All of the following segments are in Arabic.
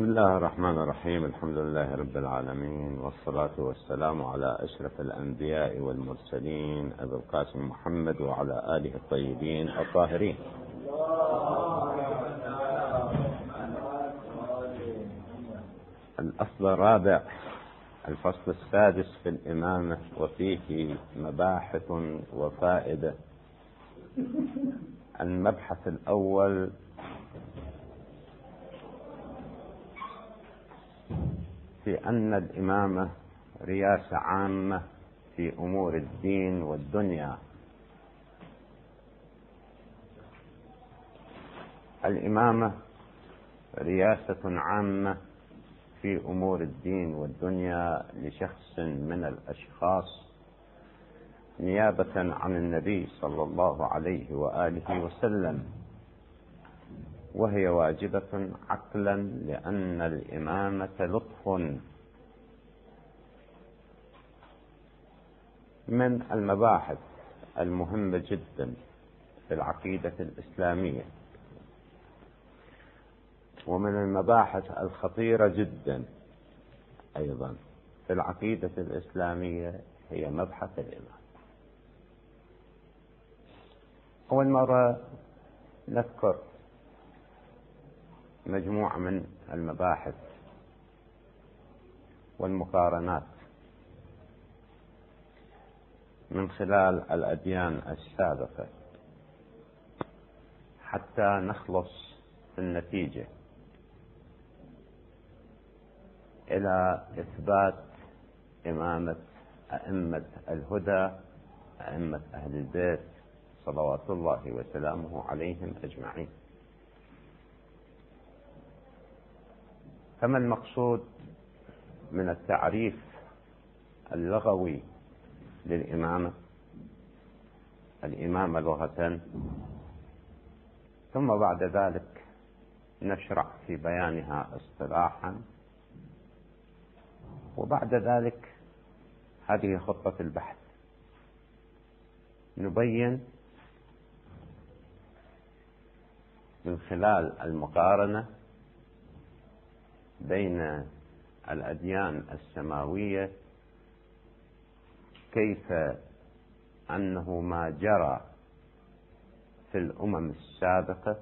بسم الله الرحمن الرحيم. الحمد لله رب العالمين، والصلاة والسلام على أشرف الأنبياء والمرسلين أبي القاسم محمد وعلى آله الطيبين الطاهرين. الأصل الرابع، الفصل السادس في الإمامة، وفيه مباحث وفائدة. المبحث الأول: في أن الإمامة رياسة عامة في أمور الدين والدنيا. الإمامة رياسة عامة في أمور الدين والدنيا لشخص من الأشخاص نيابة عن النبي صلى الله عليه وآله وسلم، وهي واجبة عقلا، لأن الإمامة لطف. من المباحث المهمة جدا في العقيدة الإسلامية، ومن المباحث الخطيرة جدا أيضا في العقيدة الإسلامية، هي مبحث الإمامة. أول مرة نذكر مجموعة من المباحث والمقارنات من خلال الأديان السابقة حتى نخلص في النتيجة إلى إثبات إمامة أئمة الهدى، أئمة أهل البيت صلوات الله وسلامه عليهم أجمعين. فما المقصود من التعريف اللغوي للإمامة؟ الإمامة لغة، ثم بعد ذلك نشرع في بيانها اصطلاحا، وبعد ذلك هذه خطة البحث، نبين من خلال المقارنة بين الأديان السماوية كيف أنه ما جرى في الأمم السابقة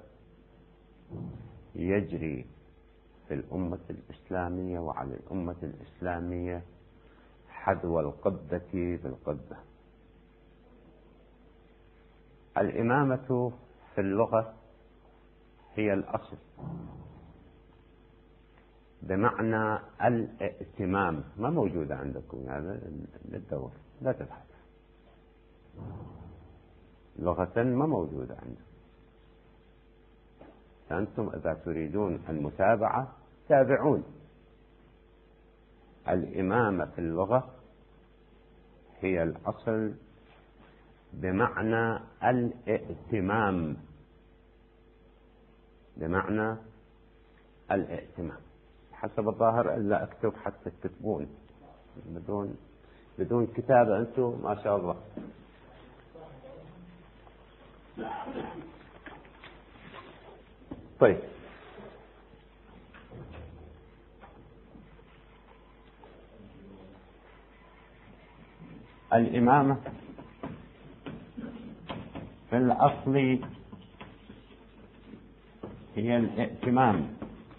يجري في الأمة الإسلامية، وعلى الأمة الإسلامية حذو القبة بالقبة. الإمامة في اللغة هي الأصل، بمعنى الائتمام. ما موجودة عندكم هذا للدور، لا تبحث. لغة ما موجودة عندكم، فأنتم إذا تريدون المتابعة تابعون. الإمامة في اللغة هي الأصل بمعنى الائتمام، بمعنى الائتمام. حسب الظاهر إلا أكتب حتى تكتبون، بدون كتابة أنتم ما شاء الله. طيب، الإمامة في الأصل هي الائتمام،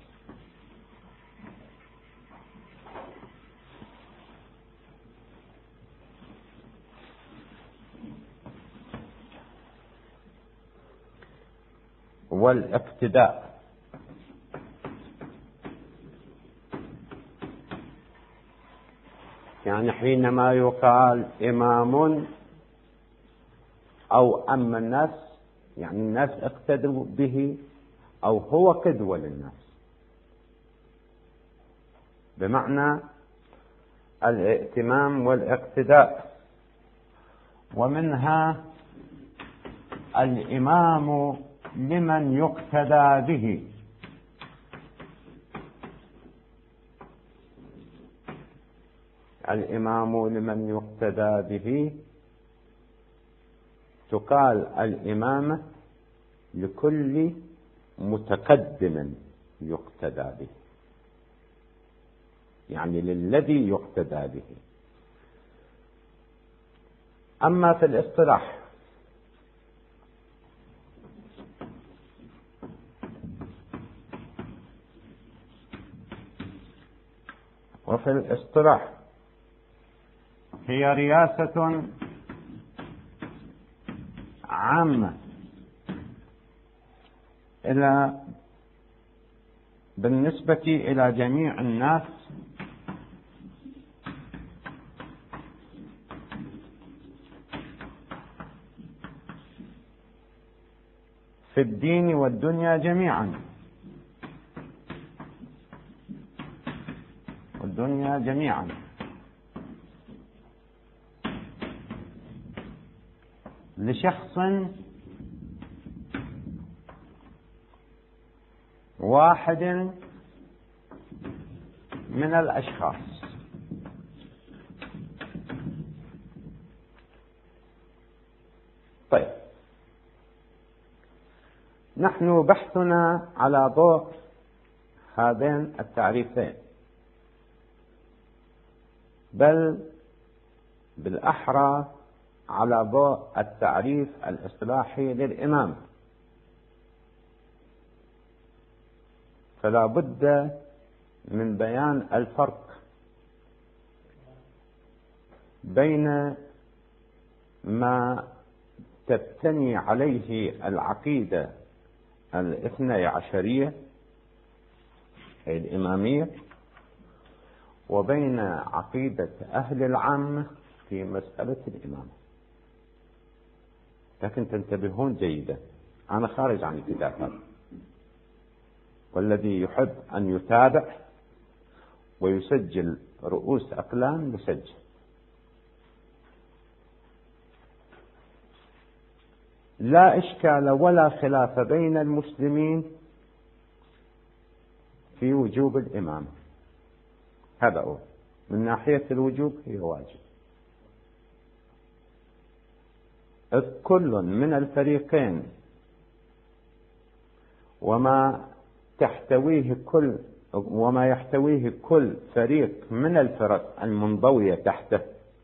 والاقتداء. يعني حينما يقال إمام أو أما الناس، يعني الناس اقتدوا به أو هو قدوة للناس، بمعنى الائتمام والاقتداء. ومنها الإمام لمن يقتدى به، الإمام لمن يقتدى به. تقال الإمامة لكل متقدم يقتدى به، يعني للذي يقتدى به. أما في الاصطلاح وفي الاصطلاح هي رياسة عامة بالنسبة إلى جميع الناس في الدين والدنيا جميعا، والدنيا جميعا، لشخص واحد من الأشخاص. طيب، نحن بحثنا على ضوء هذين التعريفين، بل بالأحرى على ضوء التعريف الاصطلاحي للإمامة. فلا بد من بيان الفرق بين ما تبتني عليه العقيدة الاثني عشرية أي الإمامية، وبين عقيدة أهل العامة في مسألة الإمامة. لكن تنتبهون جيدا، أنا خارج عن الكتاب هذا، والذي يحب أن يتابع ويسجل رؤوس أقلام يسجل. لا إشكال ولا خلاف بين المسلمين في وجوب الإمامة، هذا هو من ناحية الوجوب هي واجب، إذ كل من الفريقين وما يحتويه كل فريق من الفرق المنضوية تحته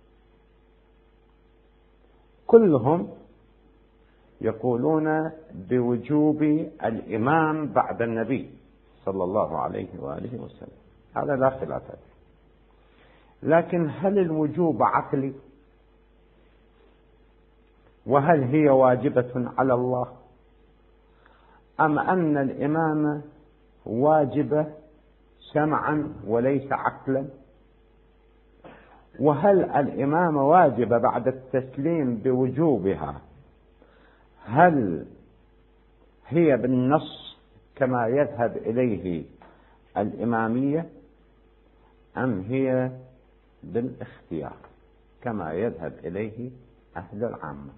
كلهم يقولون بوجوب الإمام بعد النبي صلى الله عليه وآله وسلم، هذا لا خلاف فيه. لكن هل الوجوب عقلي؟ وهل هي واجبة على الله؟ أم أن الإمامة واجبة سمعا وليس عقلا؟ وهل الإمامة واجبة بعد التسليم بوجوبها، هل هي بالنص كما يذهب إليه الإمامية، أم هي بالاختيار كما يذهب إليه أهل العامة؟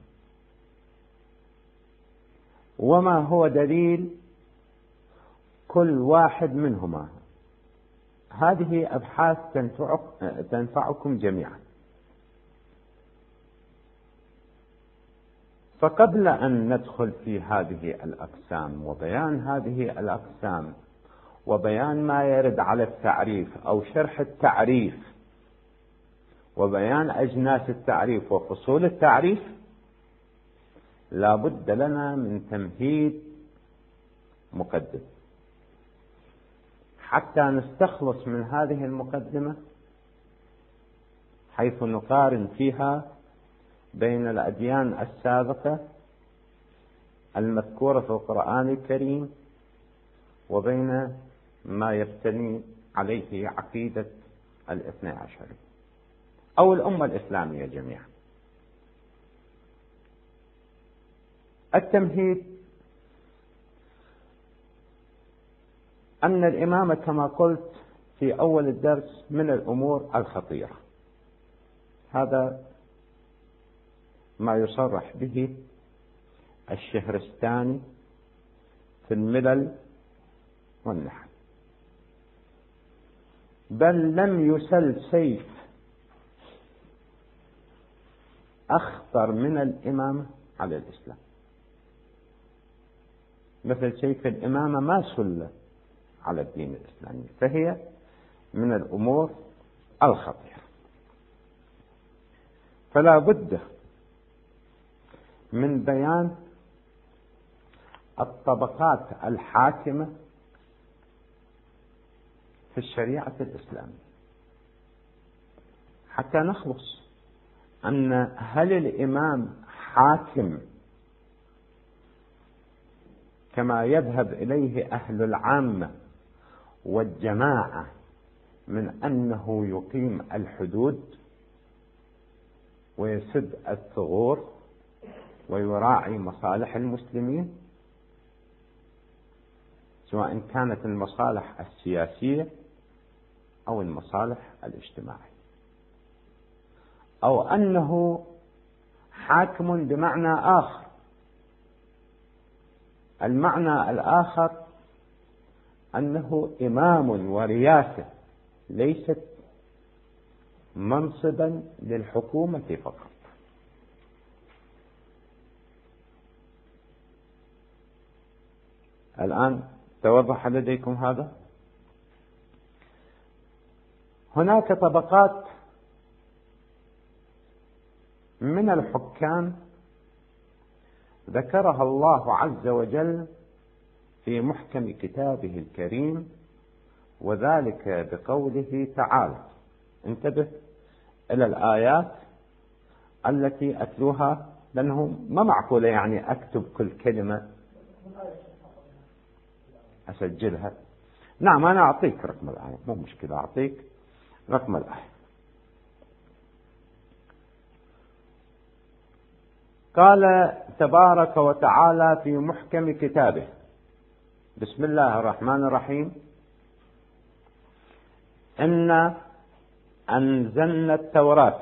وما هو دليل كل واحد منهما؟ هذه أبحاث تنفعكم جميعا. فقبل أن ندخل في هذه الأقسام وبيان هذه الأقسام وبيان ما يرد على التعريف أو شرح التعريف وبيان أجناس التعريف وفصول التعريف، لا بد لنا من تمهيد مقدم حتى نستخلص من هذه المقدمة، حيث نقارن فيها بين الأديان السابقة المذكورة في القرآن الكريم وبين ما يبتني عليه عقيدة الاثني عشر أو الأمة الإسلامية جميعا. التمهيد أن الإمامة كما قلت في أول الدرس من الأمور الخطيرة، هذا ما يصرح به الشهرستاني في الملل والنحل، بل لم يسل سيف أخطر من الإمامة على الإسلام، مثل سيف الإمامة ما سل على الدين الإسلامي، فهي من الأمور الخطيرة. فلا بد من بيان الطبقات الحاكمة في الشريعة الإسلامية حتى نخلص أن هل الإمام حاكم كما يذهب إليه أهل العامة والجماعة من أنه يقيم الحدود ويسد الثغور ويراعي مصالح المسلمين، سواء كانت المصالح السياسية أو المصالح الاجتماعية، أو أنه حاكم بمعنى آخر. المعنى الآخر أنه إمام ورياسة ليست منصبا للحكومة فقط. الآن توضح لديكم هذا؟ هناك طبقات من الحكام ذكرها الله عز وجل في محكم كتابه الكريم، وذلك بقوله تعالى. انتبه إلى الآيات التي أتلوها، لأنه ما معقولة يعني أكتب كل كلمة أسجلها. نعم أنا أعطيك رقم الآية، مو مشكلة، أعطيك رقم الآية. قال تبارك وتعالى في محكم كتابه: بسم الله الرحمن الرحيم: إنا أنزلنا التوراة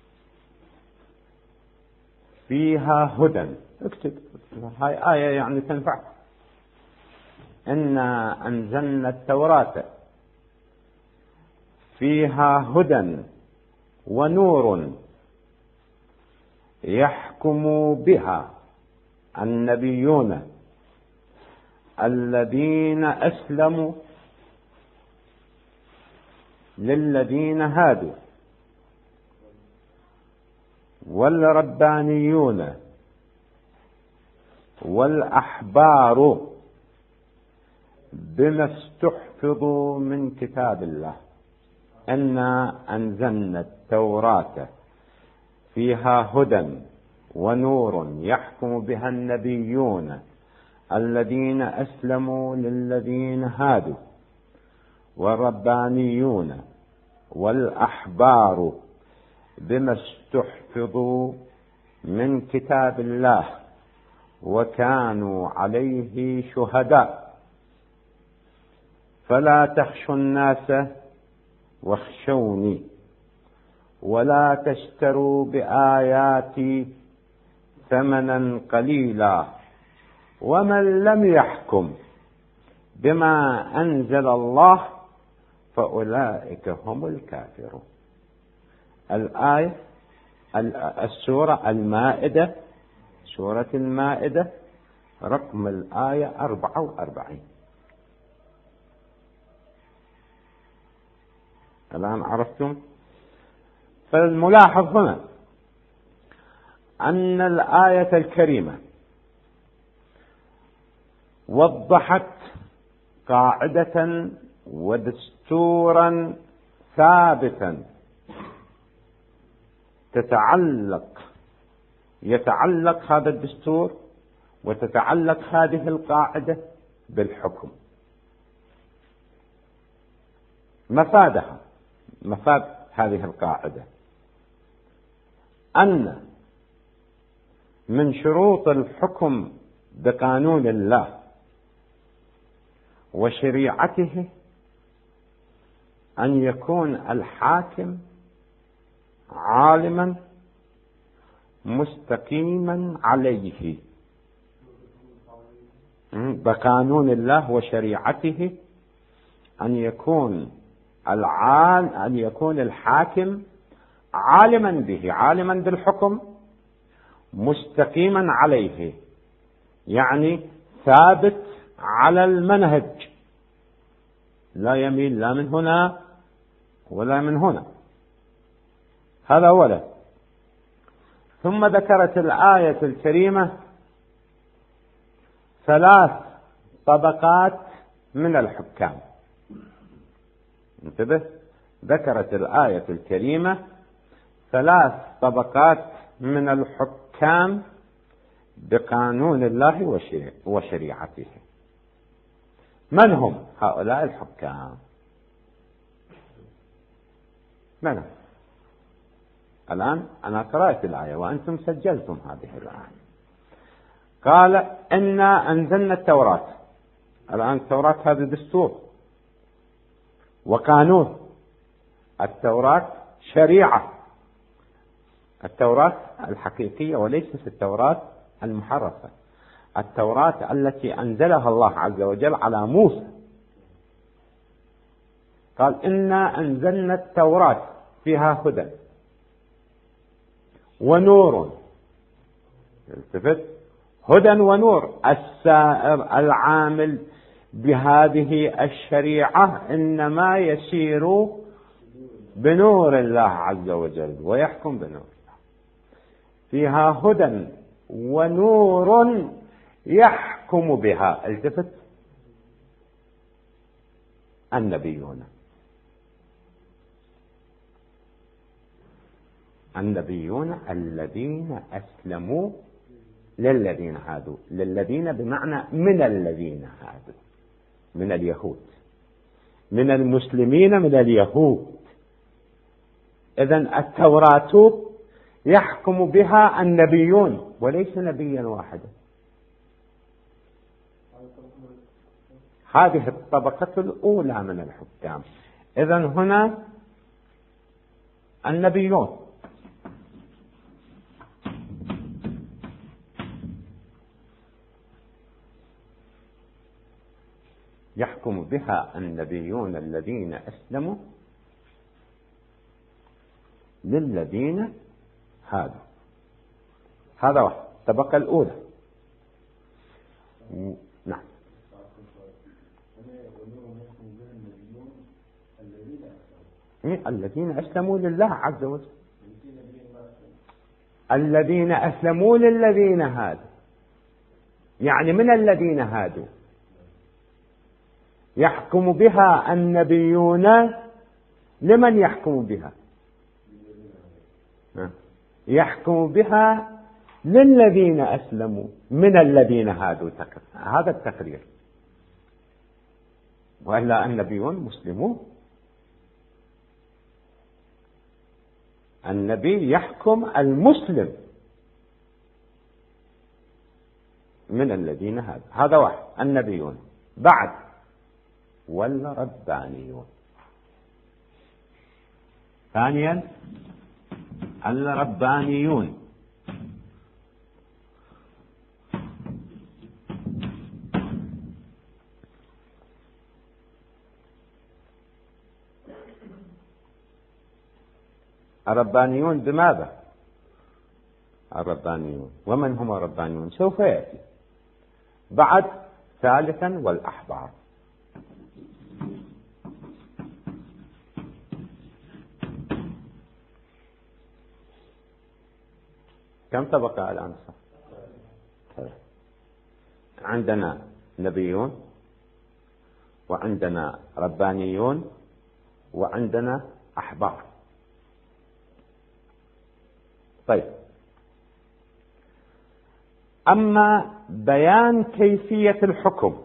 فيها هدى. اكتب، هاي آية يعني تنفع. إنا أنزلنا التوراة فيها هدى ونور يحكم بها النبيون الذين أسلموا للذين هادوا والربانيون والأحبار بما استحفظوا من كتاب الله. إنا أنزلنا التوراة فيها هدى ونور يحكم بها النبيون الذين أسلموا للذين هادوا والربانيون والأحبار بما استحفظوا من كتاب الله وكانوا عليه شهداء فلا تخشوا الناس واخشوني ولا تشتروا بآياتي ثمنا قليلا ومن لم يحكم بما أنزل الله فأولئك هم الكافرون. الآية السورة المائدة، سورة المائدة، رقم الآية 44. الآن عرفتم؟ فالملاحظ هنا أن الآية الكريمة وضحت قاعدة ودستورا ثابتا يتعلق هذا الدستور وتتعلق هذه القاعدة بالحكم. مفاد هذه القاعدة أن من شروط الحكم بقانون الله وشريعته أن يكون الحاكم عالما مستقيما عليه بقانون الله وشريعته، أن يكون الحاكم عالما به، عالما بالحكم، مستقيما عليه، يعني ثابت على المنهج، لا يميل لا من هنا ولا من هنا. هذا أولا. ثم ذكرت الآية الكريمة 3 طبقات من الحكام. انتبه، ذكرت الآية الكريمة 3 طبقات من الحكام بقانون الله وشريعته. من هم هؤلاء الحكام؟ من هم؟ الآن أنا قرأت الآية وأنتم سجلتم هذه الآية. قال إنا أنزلنا التوراة. الآن التوراة هذا دستور وقانون. التوراة شريعة، التوراة الحقيقية وليست التوراة المحرفة، التوراة التي أنزلها الله عز وجل على موسى. قال إنا أنزلنا التوراة فيها هدى ونور. التفت، هدى ونور. السائر العامل بهذه الشريعة إنما يسير بنور الله عز وجل ويحكم بنور الله. فيها هدى ونور يحكم بها، التفت، النبيون. النبيون الذين أسلموا للذين هادوا. للذين بمعنى من الذين هادوا، من اليهود، من المسلمين من اليهود. إذن التوراة يحكم بها النبيون وليس نبيا واحدا. هذه الطبقة الأولى من الحكام. إذن هنا النبيون. يحكم بها النبيون الذين أسلموا للذين هادوا. هذا واحد، الطبقة الأولى. نعم. الذين أسلموا لله عز وجل، الذين أسلموا للذين هادوا، يعني من الذين هادوا. يحكم بها النبيون. لمن يحكم بها؟ يحكم بها للذين أسلموا من الذين هادوا. هذا التقرير. وإلا النبيون مسلمون. النبي يحكم المسلم من الذين هادوا. هذا واحد، النبيون. بعد والربانيون. ثانيا الربانيون. الربانيون بماذا؟ الربانيون، ومن هم الربانيون؟ سوف يأتي. بعد ثالثا والأحبار. كم طبقة الآن؟ عندنا نبيون، وعندنا ربانيون، وعندنا أحبار. طيب، أما بيان كيفية الحكم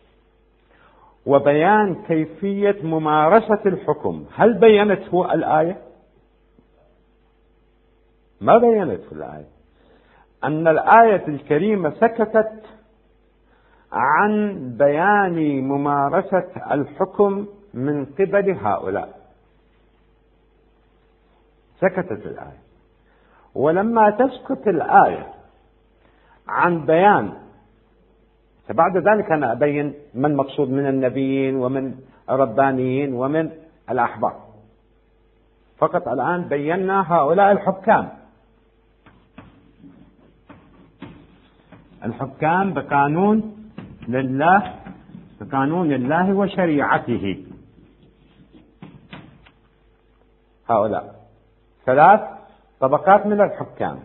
وبيان كيفية ممارسة الحكم، هل بينته الآية؟ ما بينته الآية. أن الآية الكريمة سكتت عن بيان ممارسة الحكم من قبل هؤلاء. سكتت الآية. ولما تسكت الآية عن بيان، فبعد ذلك أنا أبين من مقصود من النبيين ومن الربانيين ومن الأحبار. فقط الآن بينا هؤلاء الحكام. الحكام بقانون لله، بقانون الله وشريعته. هؤلاء 3 طبقات من الحكام: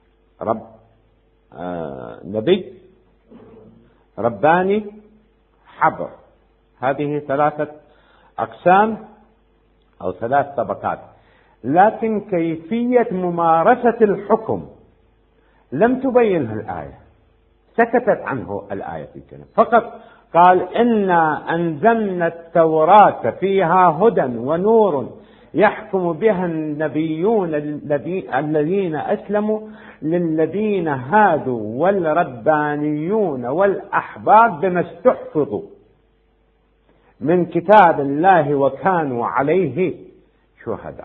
نبي، رباني، حبر. هذه 3 أقسام أو 3 طبقات. لكن كيفية ممارسة الحكم لم تبينها الآية، سكتت عنه الآية الكريمة، فقط قال: إنا أنزلنا التوراة فيها هدى ونور يحكم بها النبيون الذين أسلموا للذين هادوا والربانيون والأحبار بما استحفظوا من كتاب الله وكانوا عليه شهداء.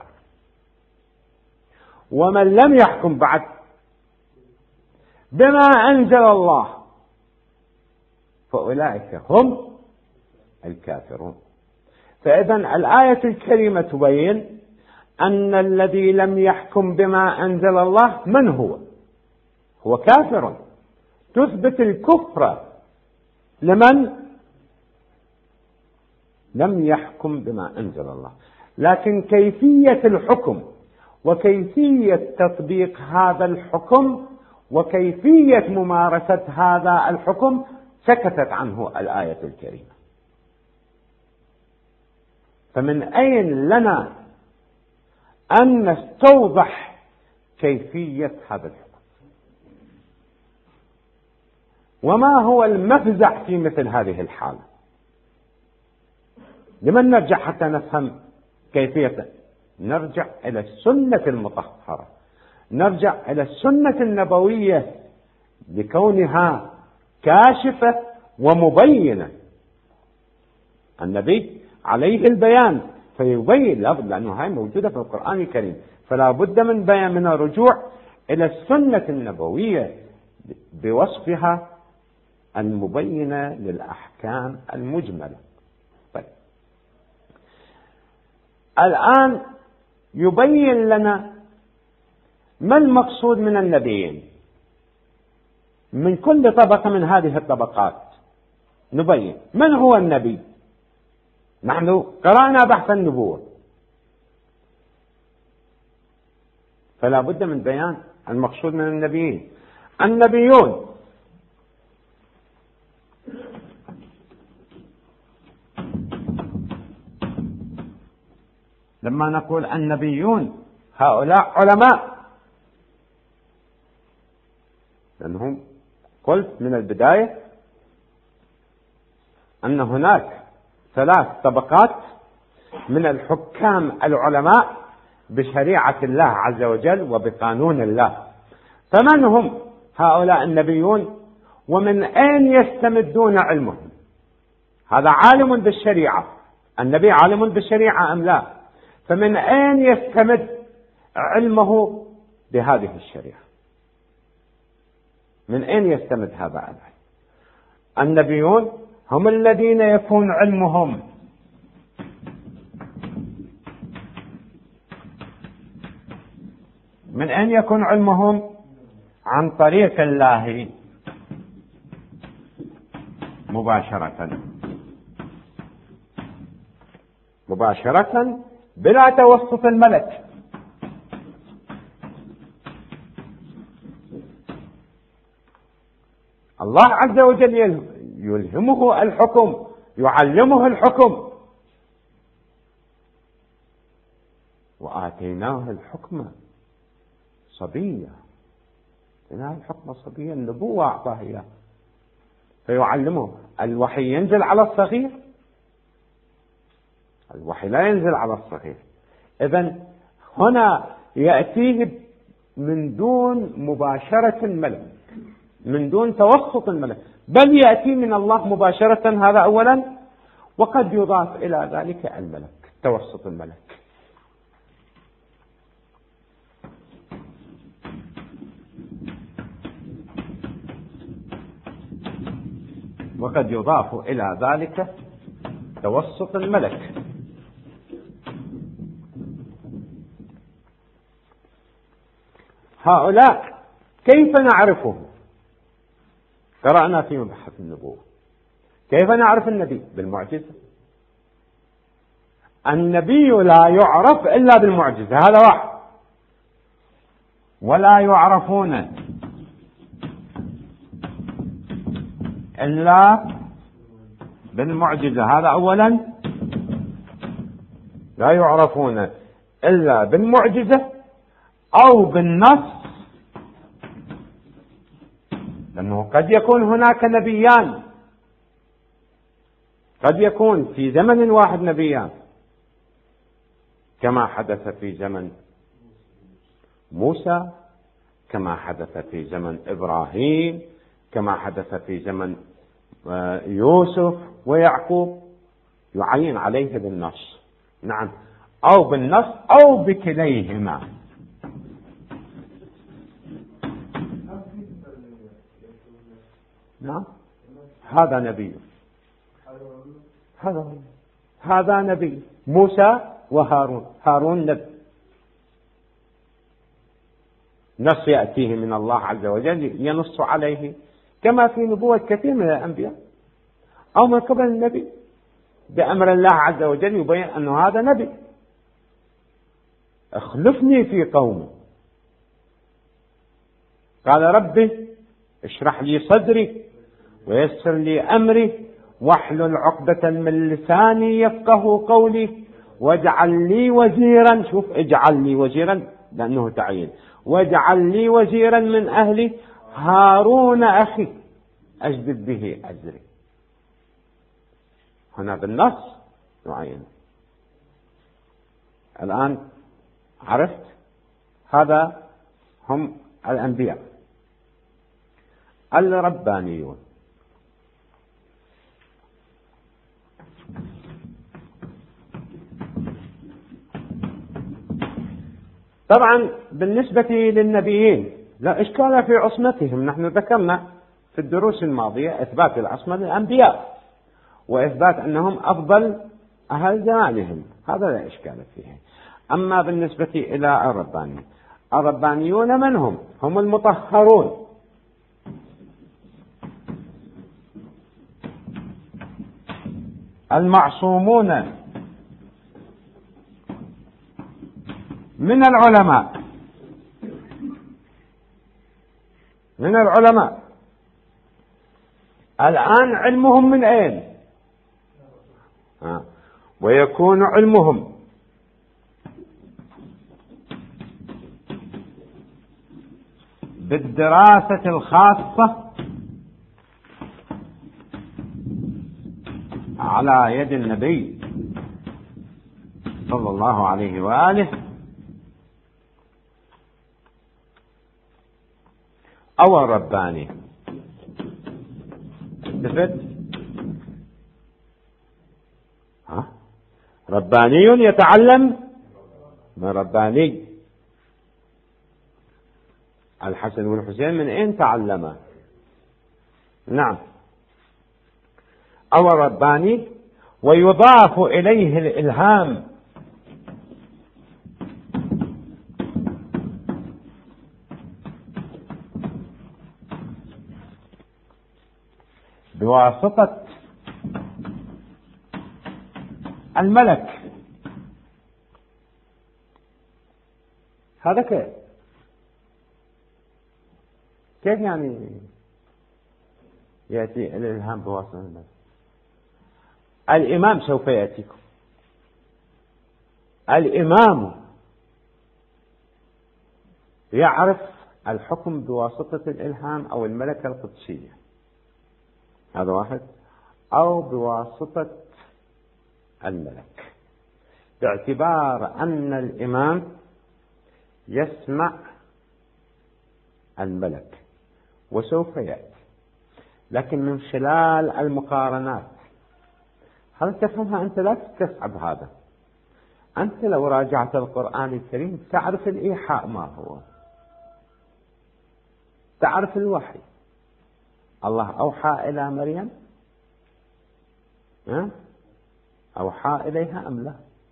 ومن لم يحكم بعد بما أنزل الله فأولئك هم الكافرون. فإذا الآية الكريمة تبين أن الذي لم يحكم بما أنزل الله من هو كافر. تثبت الكفر لمن لم يحكم بما أنزل الله. لكن كيفية الحكم وكيفية تطبيق هذا الحكم وكيفية ممارسة هذا الحكم سكتت عنه الآية الكريمة. فمن أين لنا أن نستوضح كيفية هذا الحكم؟ وما هو المفزع في مثل هذه الحالة؟ لمن نرجع حتى نفهم كيفية؟ نرجع إلى السنة المطهرة، نرجع إلى السنة النبوية لكونها كاشفة ومبينة. النبي عليه البيان فيبين، لأنه هاي موجودة في القرآن الكريم، فلا بد من الرجوع إلى السنة النبوية بوصفها المبينة للأحكام المجملة. طيب، الآن يبين لنا ما المقصود من النبيين من كل طبقة من هذه الطبقات. نبين من هو النبي. نحن قرأنا بحث النبوة، فلا بد من بيان المقصود من النبيين. النبيون لما نقول النبيون هؤلاء علماء، لأنهم قلت من البداية أن هناك 3 طبقات من الحكام العلماء بشريعة الله عز وجل وبقانون الله. فمن هم هؤلاء النبيون ومن أين يستمدون علمهم؟ هذا عالم بالشريعة، النبي عالم بالشريعة أم لا؟ فمن أين يستمد علمه بهذه الشريعة؟ من أين يستمد هذا العلم؟ النبيون هم الذين يكون علمهم من أين يكون علمهم؟ عن طريق الله مباشرة بلا توسط الملك. الله عز وجل يلهمه الحكم، يعلمه الحكم. وآتيناه الحكم صبيا، آتيناه الحكم صبيا، النبوة أعطاه إياه فيعلمه. الوحي ينزل على الصغير، الوحي لا ينزل على الصغير. إذن هنا يأتيه من دون مباشرة الملك، من دون توسط الملك، بل يأتي من الله مباشرة. هذا أولا. وقد يضاف إلى ذلك الملك، توسط الملك. وقد يضاف إلى ذلك توسط الملك. هؤلاء كيف نعرفهم؟ قرأنا في مبحث النبوة. كيف نعرف النبي؟ بالمعجزة. النبي لا يعرف إلا بالمعجزة، هذا واحد. ولا يعرفون إلا بالمعجزة، هذا أولا. لا يعرفون إلا بالمعجزة أو بالنص، لأنه قد يكون هناك نبيان، قد يكون في زمن واحد نبيان، كما حدث في زمن موسى، كما حدث في زمن إبراهيم، كما حدث في زمن يوسف ويعقوب، يعين عليه بالنص. نعم، أو بالنص أو بكليهما. نعم، هذا نبي، هذا نبي موسى وهارون. هارون نبي، نص يأتيه من الله عز وجل ينص عليه، كما في نبوة كثير من الأنبياء أو من قبل النبي بأمر الله عز وجل يبين أنه هذا نبي. اخلفني في قومي، قال ربي اشرح لي صدري ويسر لي أمري واحلل عقدة من لساني يفقه قولي واجعل لي وزيرا. شوف، اجعل لي وزيرا لأنه تعيين. واجعل لي وزيرا من أهلي هارون أخي أجدد به أزري. هنا بالنص معين. الآن عرفت، هذا هم الأنبياء الربانيون. طبعا بالنسبة للنبيين لا إشكال في عصمتهم. نحن ذكرنا في الدروس الماضية إثبات العصمة للأنبياء وإثبات أنهم أفضل أهل زمانهم، هذا لا إشكال فيه. أما بالنسبة إلى الربانيون من هم؟ هم المطهرون، المعصومون من العلماء. الآن علمهم من أين؟ ويكون علمهم بالدراسة الخاصة على يد النبي صلى الله عليه وآله أو الرباني. استفدت؟ رباني يتعلم من رباني. الحسن والحسين من أين تعلما؟ نعم، أو الرباني. ويضاف إليه الإلهام بواسطة الملك. هذا كيف يعني يأتي الإلهام بواسطة الملك؟ الإمام سوف يأتيكم، الإمام يعرف الحكم بواسطة الإلهام أو الملكة القدسية، هذا واحد، أو بواسطة الملك، باعتبار أن الإمام يسمع الملك وسوف يأتي. لكن من خلال المقارنات، هل تفهمها أنت؟ لا تستصعب هذا. أنت لو راجعت القرآن الكريم تعرف الإيحاء ما هو، تعرف الوحي. الله أوحى إلى مريم، أوحى إليها أم لا؟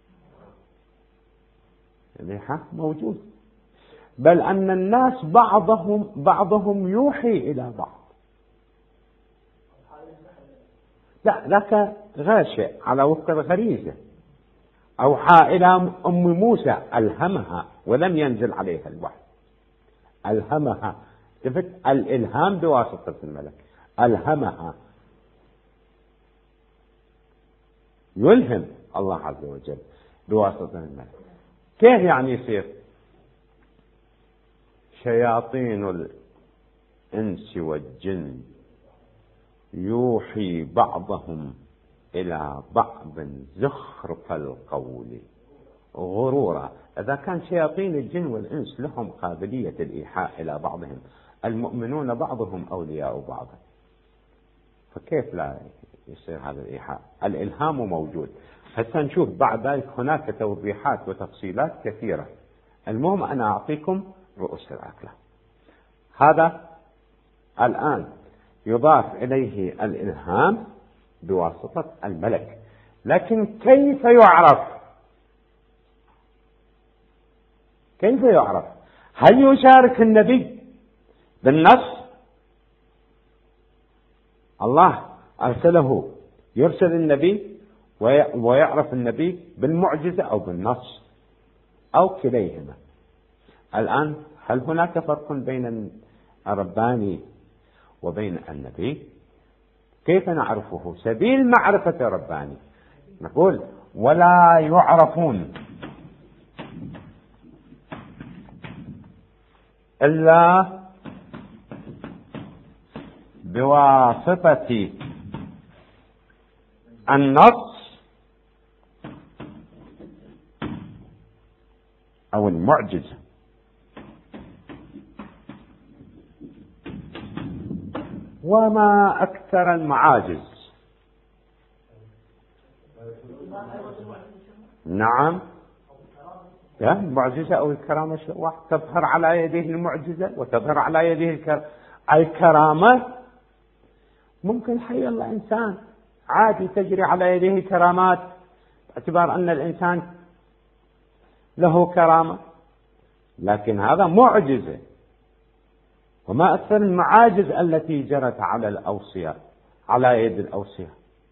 الإيحاء موجود، بل أن الناس بعضهم يوحي إلى بعض. لا، ذاك غاشئ على وفق الغريزة. أوحى إلى أم موسى، ألهمها ولم ينزل عليها الوحي، ألهمها. شفت الإلهام بواسطة الملك، ألهمها، يلهم الله عز وجل بواسطة الملك. كيف يعني يصير؟ شياطين الإنس والجن يوحي بعضهم إلى بعض زخرف القول غرورا. إذا كان شياطين الجن والإنس لهم قابلية الإيحاء إلى بعضهم، المؤمنون بعضهم أولياء بعض، فكيف لا يصير هذا الإيحاء؟ الإلهام موجود. حتى نشوف بعد ذلك هناك توضيحات وتفصيلات كثيرة. المهم أنا أعطيكم رؤوس الأقلام. هذا الآن يضاف إليه الإلهام بواسطة الملك، لكن كيف يعرف؟ كيف يعرف؟ هل يشارك النبي بالنص؟ الله أرسله يرسل النبي ويعرف النبي بالمعجزة أو بالنص أو كليهما. الآن هل هناك فرق بين الرباني وبين النبي؟ كيف نعرفه؟ سبيل معرفة الرباني نقول ولا يعرفون إلا بواسطة النص أو المعجزة. وما أكثر المعاجز. نعم، المعجزة أو الكرامة واحد، تظهر على يديه المعجزة وتظهر على يديه الكرامة. ممكن حي الله إنسان عادي تجري على يديه كرامات، باعتبار أن الإنسان له كرامة، لكن هذا معجزة. وما أكثر المعاجز التي جرت على الأوصياء، على يد الأوصياء.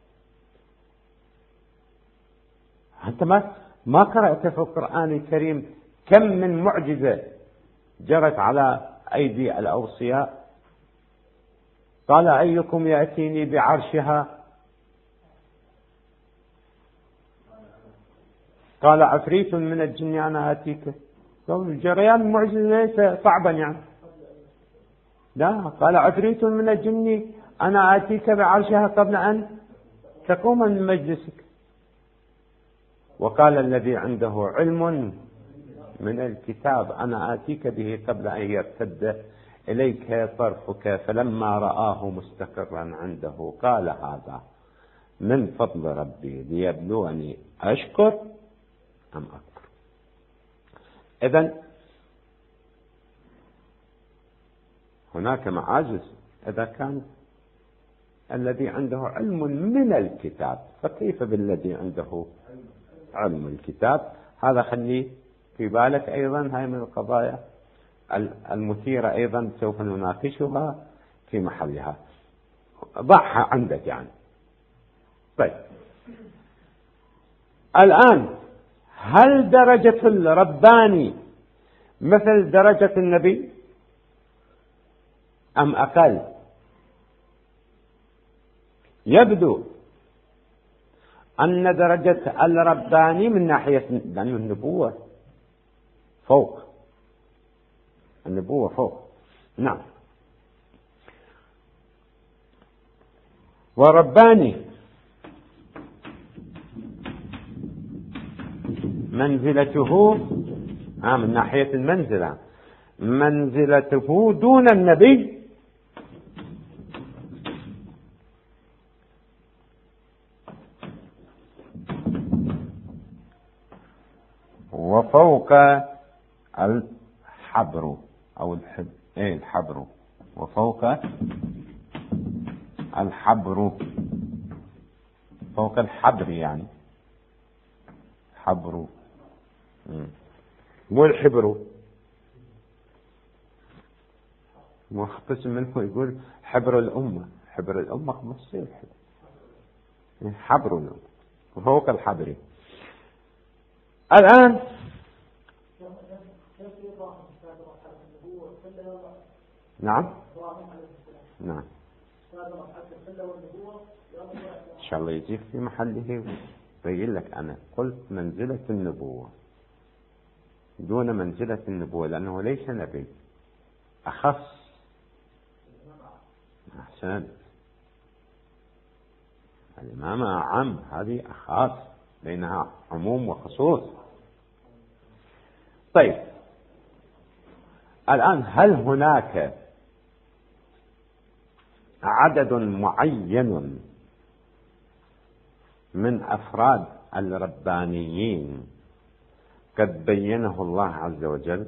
أنت ما قرأت في القرآن الكريم كم من معجزة جرت على أيدي الأوصياء؟ قال أيكم يأتيني بعرشها؟ قال عفريت من الجن أنا آتيك. جريان المعجزة ليس صعبا يعني، لا، قال عفريت من الجن أنا آتيك بعرشها قبل أن تقوم من مجلسك. وقال الذي عنده علم من الكتاب أنا آتيك به قبل أن يرتد إليك طرفك فلما رآه مستقرا عنده قال هذا من فضل ربي ليبلوني أشكر أم أكفر. إذن هناك معاجز إذا كان الذي عنده علم من الكتاب، فكيف بالذي عنده علم الكتاب؟ هذا خليه في بالك أيضا. هاي من القضايا المثيرة أيضا سوف نناقشها في محلها، ضعها عندك يعني. طيب الآن هل درجة الرباني مثل درجة النبي أم أقل؟ يبدو أن درجة الرباني من ناحية لأن النبوة فوق، النبوة فوق، نعم. ورباني منزلته من ناحية المنزلة منزلته دون النبي وفوق الحبر أو الحبر، وفوق الحبر، فوق الحبر يعني حبر، مو الحبر، مختص منه يقول حبر الأمة، حبر الأمة خمسين حبر الأمة وفوق الحبر. الآن نعم نعم إن شاء الله يجيك في محله ويقول لك أنا قلت منزلة النبوة دون منزلة النبوة لأنه ليس نبي أخص. أحسن، الإمامة عام، هذه أخص، بينها عموم وخصوص. طيب الآن هل هناك عدد معين من أفراد الربانيين قد بينه الله عز وجل؟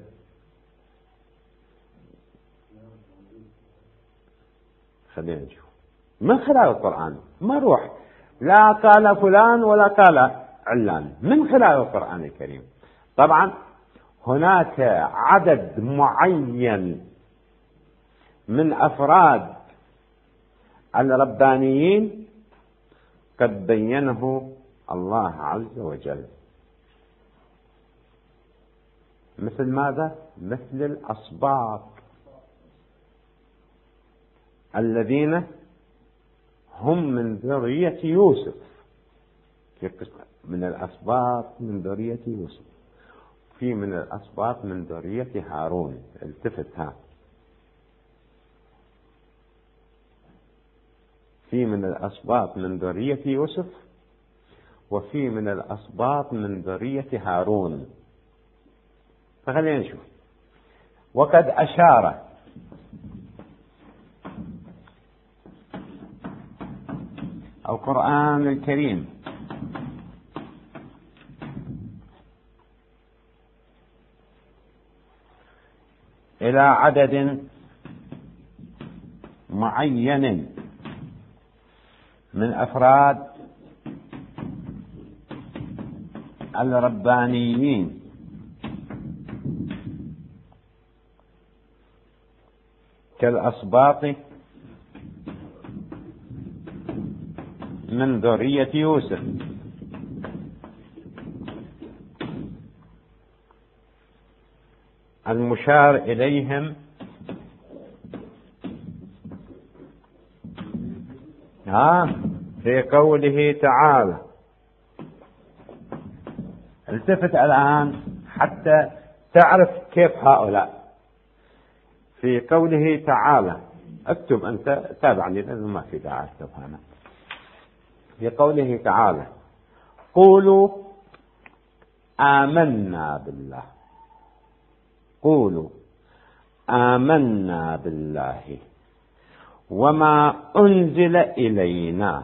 خلينا نشوف من خلال القرآن، ما روح لا قال فلان ولا قال علان، من خلال القرآن الكريم. طبعا هناك عدد معين من أفراد الربانيين قد بينه الله عز وجل، مثل ماذا؟ مثل الأسباط الذين هم من ذرية يوسف، من الأسباط من ذرية يوسف، في من الأسباط من ذرية هارون. التفت في من الأسباط من ذرية يوسف، وفي من الأسباط من ذرية هارون. فخلينا نشوف. وقد أشار القرآن الكريم إلى عدد معين من أفراد الربانيين كالأسباط من ذرية يوسف، المشار إليهم في قوله تعالى. التفت الآن حتى تعرف كيف هؤلاء. في قوله تعالى، اكتب أنت، تابعني لأنه ما في داعي أكتب هنا. في قوله تعالى: قولوا آمنا بالله، قولوا آمنا بالله وما أنزل إلينا،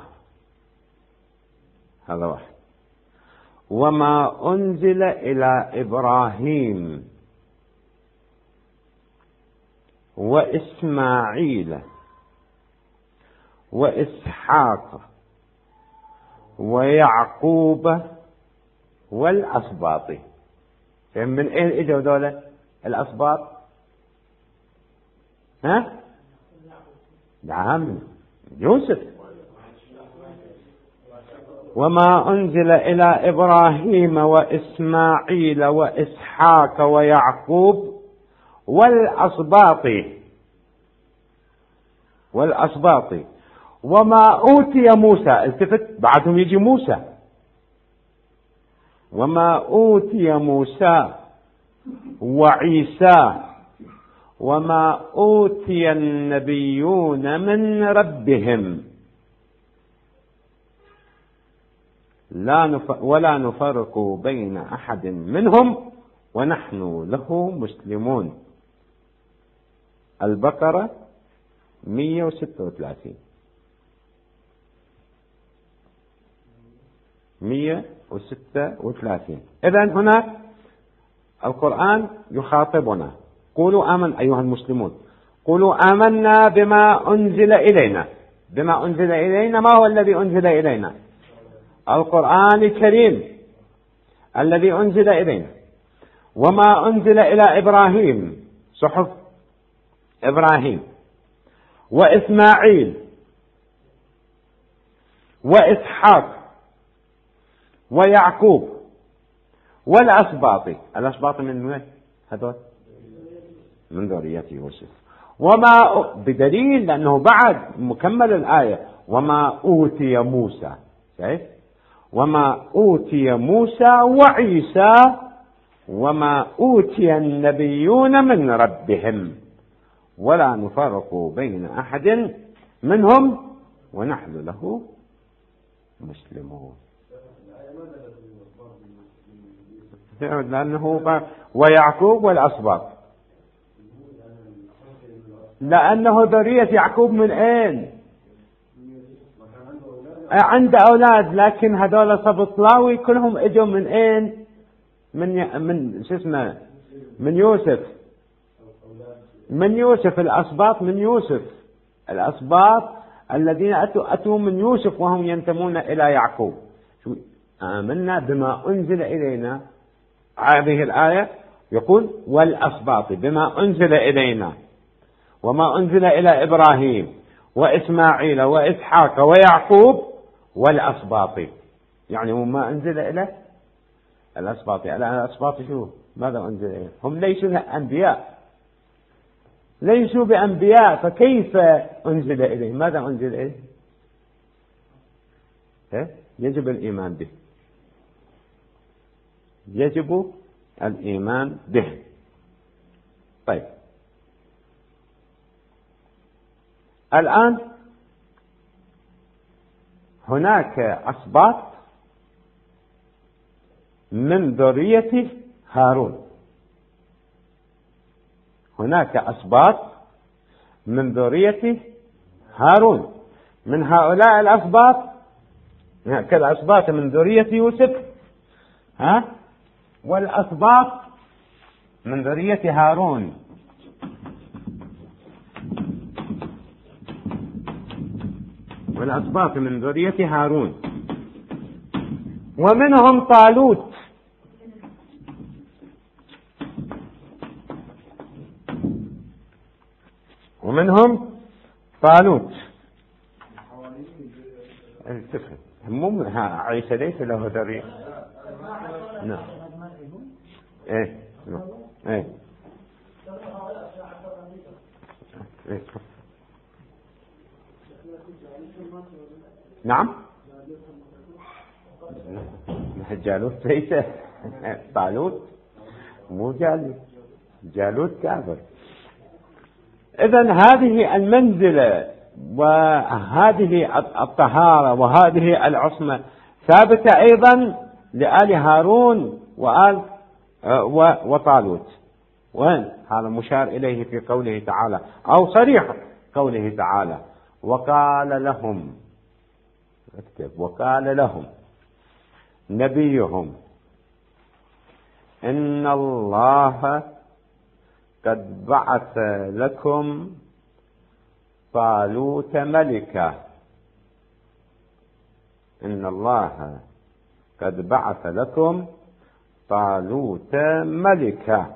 هذا واحد، وما أنزل إلى إبراهيم وإسماعيل وإسحاق ويعقوب والأسباط. من أين إجوا دولة الأسباط؟ نعم، يوسف. وما أنزل إلى إبراهيم وإسماعيل وإسحاق ويعقوب والأسباط وما أوتي موسى. التفت، بعدهم يجي موسى. وما أوتي موسى وعيسى وما أوتي النبيون من ربهم ولا نفرق بين أحد منهم ونحن له مسلمون. البقرة 136. 136. إذن هنا القرآن يخاطبنا: قولوا آمن أيها المسلمون، قولوا آمنا بما أنزل إلينا. بما أنزل إلينا، ما هو الذي أنزل إلينا؟ القرآن الكريم الذي أنزل إلينا. وما أنزل إلى إبراهيم، صحف إبراهيم وإسماعيل وإسحاق ويعقوب والأسباط. الأسباط من وين هذول؟ من ذرية يوسف. وما بدليل لأنه بعد مكمل الآية وما أوتي موسى، وما أوتي موسى وعيسى وما أوتي النبيون من ربهم ولا نفرق بين أحد منهم ونحن له مسلمون. لأنه ويعقوب والأسباط، لأنه ذرية يعقوب من أين؟ عنده أولاد، لكن هذول سبط لاوي كلهم اجوا من أين؟ من شو اسمه؟ من يوسف. من يوسف الأسباط، من يوسف الأسباط الذين أتوا من يوسف وهم ينتمون إلى يعقوب. آمنا بما أنزل إلينا، هذه الآية يقول والأسباط بما أنزل إلينا وما أنزل إلى إبراهيم وإسماعيل وإسحاق ويعقوب والأسباط، يعني وما أنزل إلى الأسباط. الأسباط شو ماذا أنزل إليه؟ هم ليسوا أنبياء، ليسوا بأنبياء، فكيف أنزل إليه؟ ماذا أنزل إليه؟ يجب الإيمان به، يجب الإيمان به. طيب الآن هناك أسباط من ذرية هارون، هناك أسباط من ذرية هارون. من هؤلاء الأسباط كالأسباط من ذرية يوسف، والأسباط من ذرية هارون. والأسباط من ذرية هارون، ومنهم طالوت، ومنهم طالوت. عيسى ليس له ذرية. نعم. نعم. جالوت ليس طالوت، مو جالوت كافر. إذن هذه المنزلة وهذه الطهارة وهذه العصمة ثابتة أيضا لآل هارون وآل وطالوت. وين هذا مشار إليه في قوله تعالى، أو صريح قوله تعالى وقال لهم نبيهم إن الله قد بعث لكم طالوت ملكا. إن الله قد بعث لكم طالوت ملكا.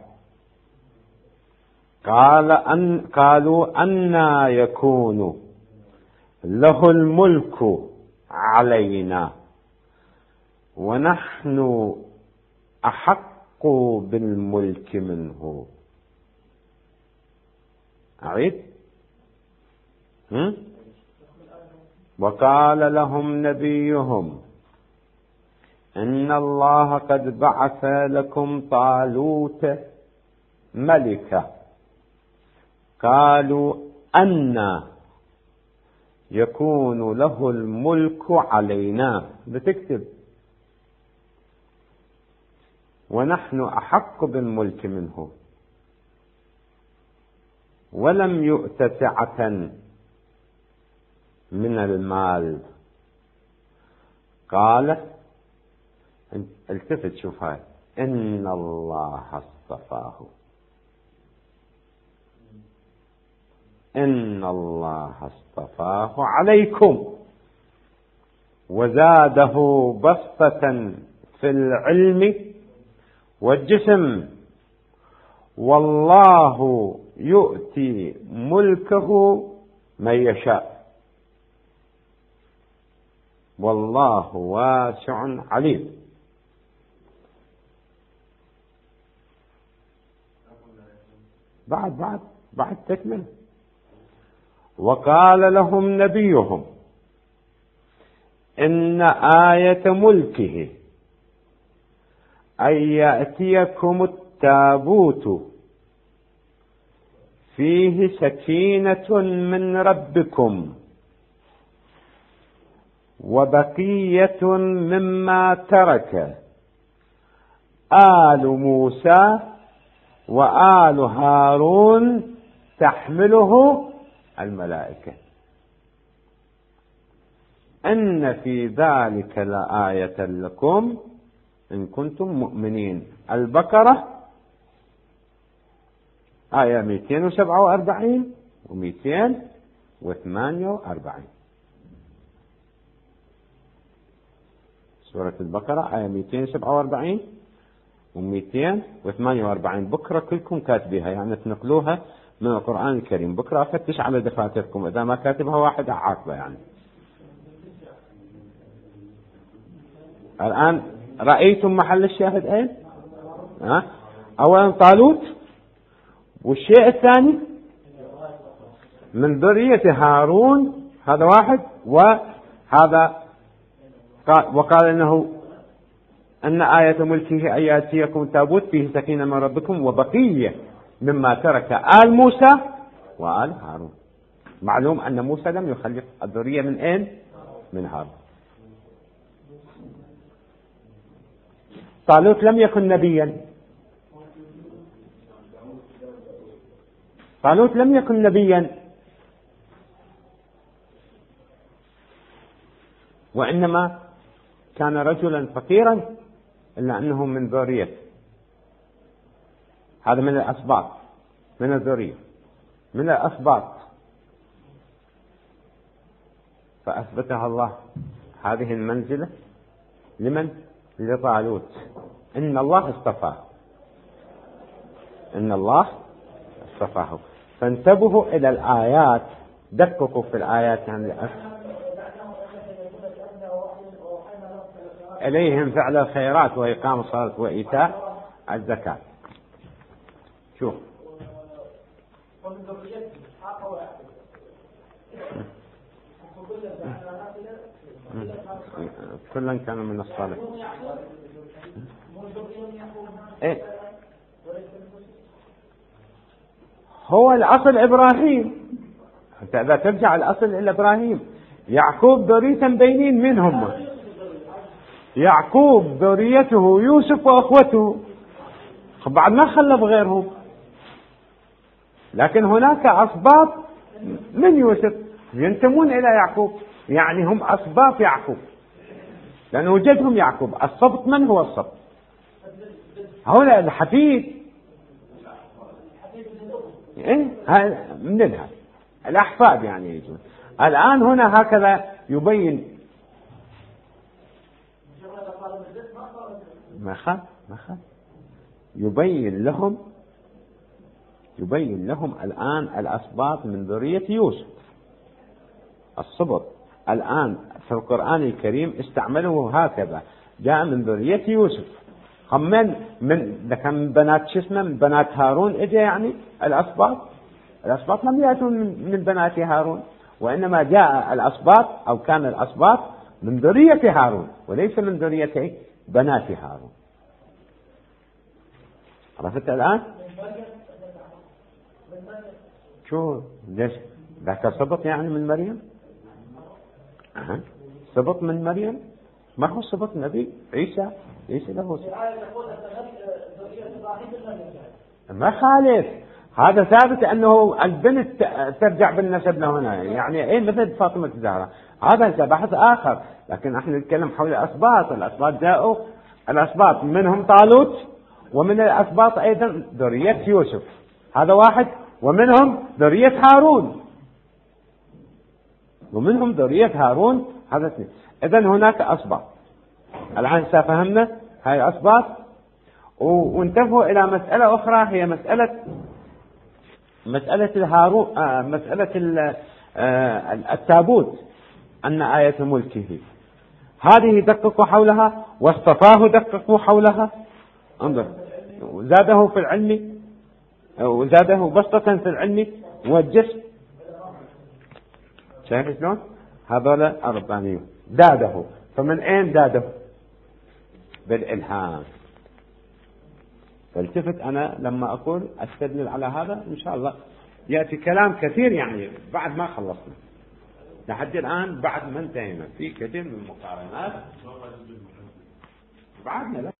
قالوا أنى يكون له الملك علينا ونحن أحق بالملك منه. أعيد. وقال لهم نبيهم إن الله قد بعث لكم طالوت ملكا. قالوا أنى يكون له الملك علينا، بتكتب ونحن أحق بالملك منه ولم يؤت سعة من المال. قال التفت شوف هاي، إن الله اصطفاه، إن الله اصطفاه عليكم وزاده بسطة في العلم والجسم والله يؤتي ملكه من يشاء والله واسع عليم. بعد تكمل. وقال لهم نبيهم إن آية ملكه أن يأتيكم التابوت فيه سكينة من ربكم وبقية مما ترك آل موسى وآل هارون تحمله الملائكة إن في ذلك لآية لكم إن كنتم مؤمنين. البقرة آية 247 و248. سورة البقرة آية 247 و248. بكرة كلكم كاتبيها، يعني تنقلوها من القرآن الكريم. بكرة أفتش على دفاتركم، إذا ما كاتبها واحد أعاقبه. يعني الآن رأيتم محل الشاهد أين؟ أولا طالوت، والشيء الثاني من ذرية هارون، هذا واحد. وهذا وقال إنه أن آية ملكه أن يأتيكم تابوت فيه سكينة من ربكم وبقية مما ترك آل موسى وآل هارون. معلوم أن موسى لم يخلف الذرية من أين؟ من هارون. طالوت لم يكن نبيا، طالوت لم يكن نبيا، وإنما كان رجلا فقيرا، إلا أنه من ذرية، هذا من الأسباط، من الذرية، من الأسباط. فأثبتها الله هذه المنزلة لمن؟ لطالوت. إن الله اصطفاه، إن الله اصطفاه. فانتبهوا إلى الآيات، دققوا في الآيات. يعني إليهم فعل الخيرات وإقام الصلاة وإيتاء الزكاة. شوف كلن كانوا من الصالح. إيه؟ هو الأصل إبراهيم. أنت إذا ترجع الأصل إلى إبراهيم، يعقوب ذرية بينين منهم، يعقوب ذريته يوسف وأخوته، بعد ما خلف غيرهم. لكن هناك أسباط من يوسف ينتمون إلى يعقوب، يعني هم أسباط يعقوب، لأن وجدهم يعقوب. السبط من هو السبط؟ هؤلاء الحفيد، إيه؟ منها الأحفاد يعني يجون. الآن هنا هكذا يبين، ما خاف يبين لهم الآن الأسباط من ذرية يوسف. السبط الآن في القرآن الكريم استعملوا هكذا، جاء من ذرية يوسف. هم من كان بنات شسمه من بنات هارون اجى، يعني الأسباط لم يأتوا من بنات هارون، وإنما جاء الأسباط أو كان الأسباط من ذرية هارون وليس من ذرية بنات هارون. عرفت الآن؟ شو ليش ذاك سبط يعني من مريم؟ سبط من مريم، ما هو سبط نبي عيسى له سبط. ما خالف، هذا ثابت أنه البنت ترجع بالنسب لهنا، يعني إيه مثل فاطمة الزهراء، هذا بحث آخر. لكن احنا نتكلم حول الأسباط جاءوا الأسباط منهم طالوت، ومن الأسباط أيضا ذرية يوسف، هذا واحد، ومنهم ذرية هارون، هذا اثنين. إذن هناك أسباط. الآن سافهمنا هاي الأسباط، وانتبهوا إلى مسألة أخرى، هي مسألة التابوت، أن آية ملكه هذه دققوا حولها، واصطفاه دققوا حولها. انظر، زاده في العلم وزاده بسطة في العلم والجسم. شايف شلون؟ هذول الربانيون داده. فمن أين داده؟ بالإلهام. فالتفت أنا لما أقول أستدلل على هذا إن شاء الله يأتي كلام كثير، يعني بعد ما خلصنا لحد الآن، بعد ما انتهينا في كثير من المقارنات بعدنا.